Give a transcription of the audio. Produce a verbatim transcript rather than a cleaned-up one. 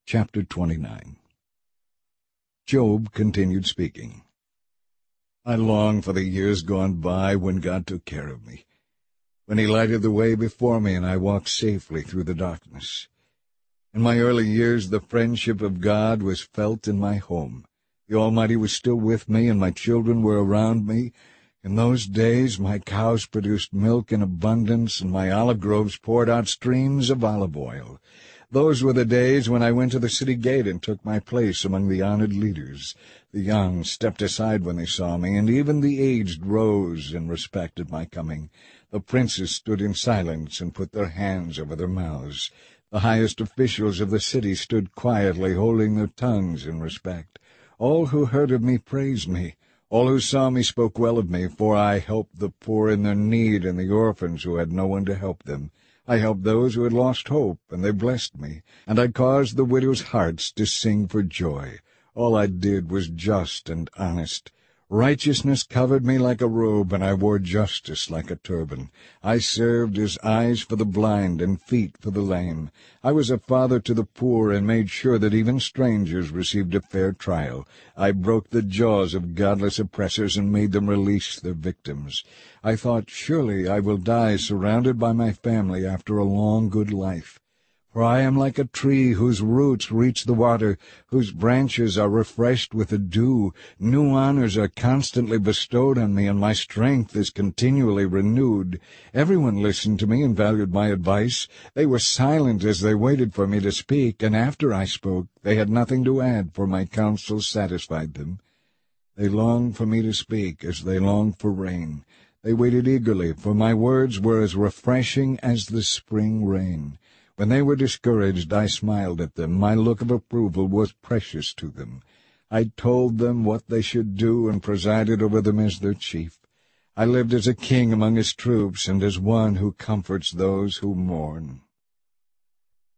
Chapter twenty-nine. Job continued speaking. I long for the years gone by when God took care of me, when he lighted the way before me and I walked safely through the darkness. In my early years the friendship of God was felt in my home. The Almighty was still with me, and my children were around me. In those days my cows produced milk in abundance, and my olive groves poured out streams of olive oil. Those were the days when I went to the city gate and took my place among the honored leaders. The young stepped aside when they saw me, and even the aged rose in respect at my coming. The princes stood in silence and put their hands over their mouths. The highest officials of the city stood quietly, holding their tongues in respect. All who heard of me praised me. All who saw me spoke well of me, for I helped the poor in their need and the orphans who had no one to help them. I helped those who had lost hope, and they blessed me, and I caused the widows' hearts to sing for joy. All I did was just and honest. Righteousness covered me like a robe, and I wore justice like a turban. I served as eyes for the blind and feet for the lame. I was a father to the poor, and made sure that even strangers received a fair trial. I broke the jaws of godless oppressors and made them release their victims. I thought, surely I will die surrounded by my family after a long, good life. For I am like a tree whose roots reach the water, whose branches are refreshed with the dew. New honors are constantly bestowed on me, and my strength is continually renewed. Everyone listened to me and valued my advice. They were silent as they waited for me to speak, and after I spoke they had nothing to add, for my counsel satisfied them. They longed for me to speak as they longed for rain. They waited eagerly, for my words were as refreshing as the spring rain. When they were discouraged, I smiled at them. My look of approval was precious to them. I told them what they should do and presided over them as their chief. I lived as a king among his troops and as one who comforts those who mourn.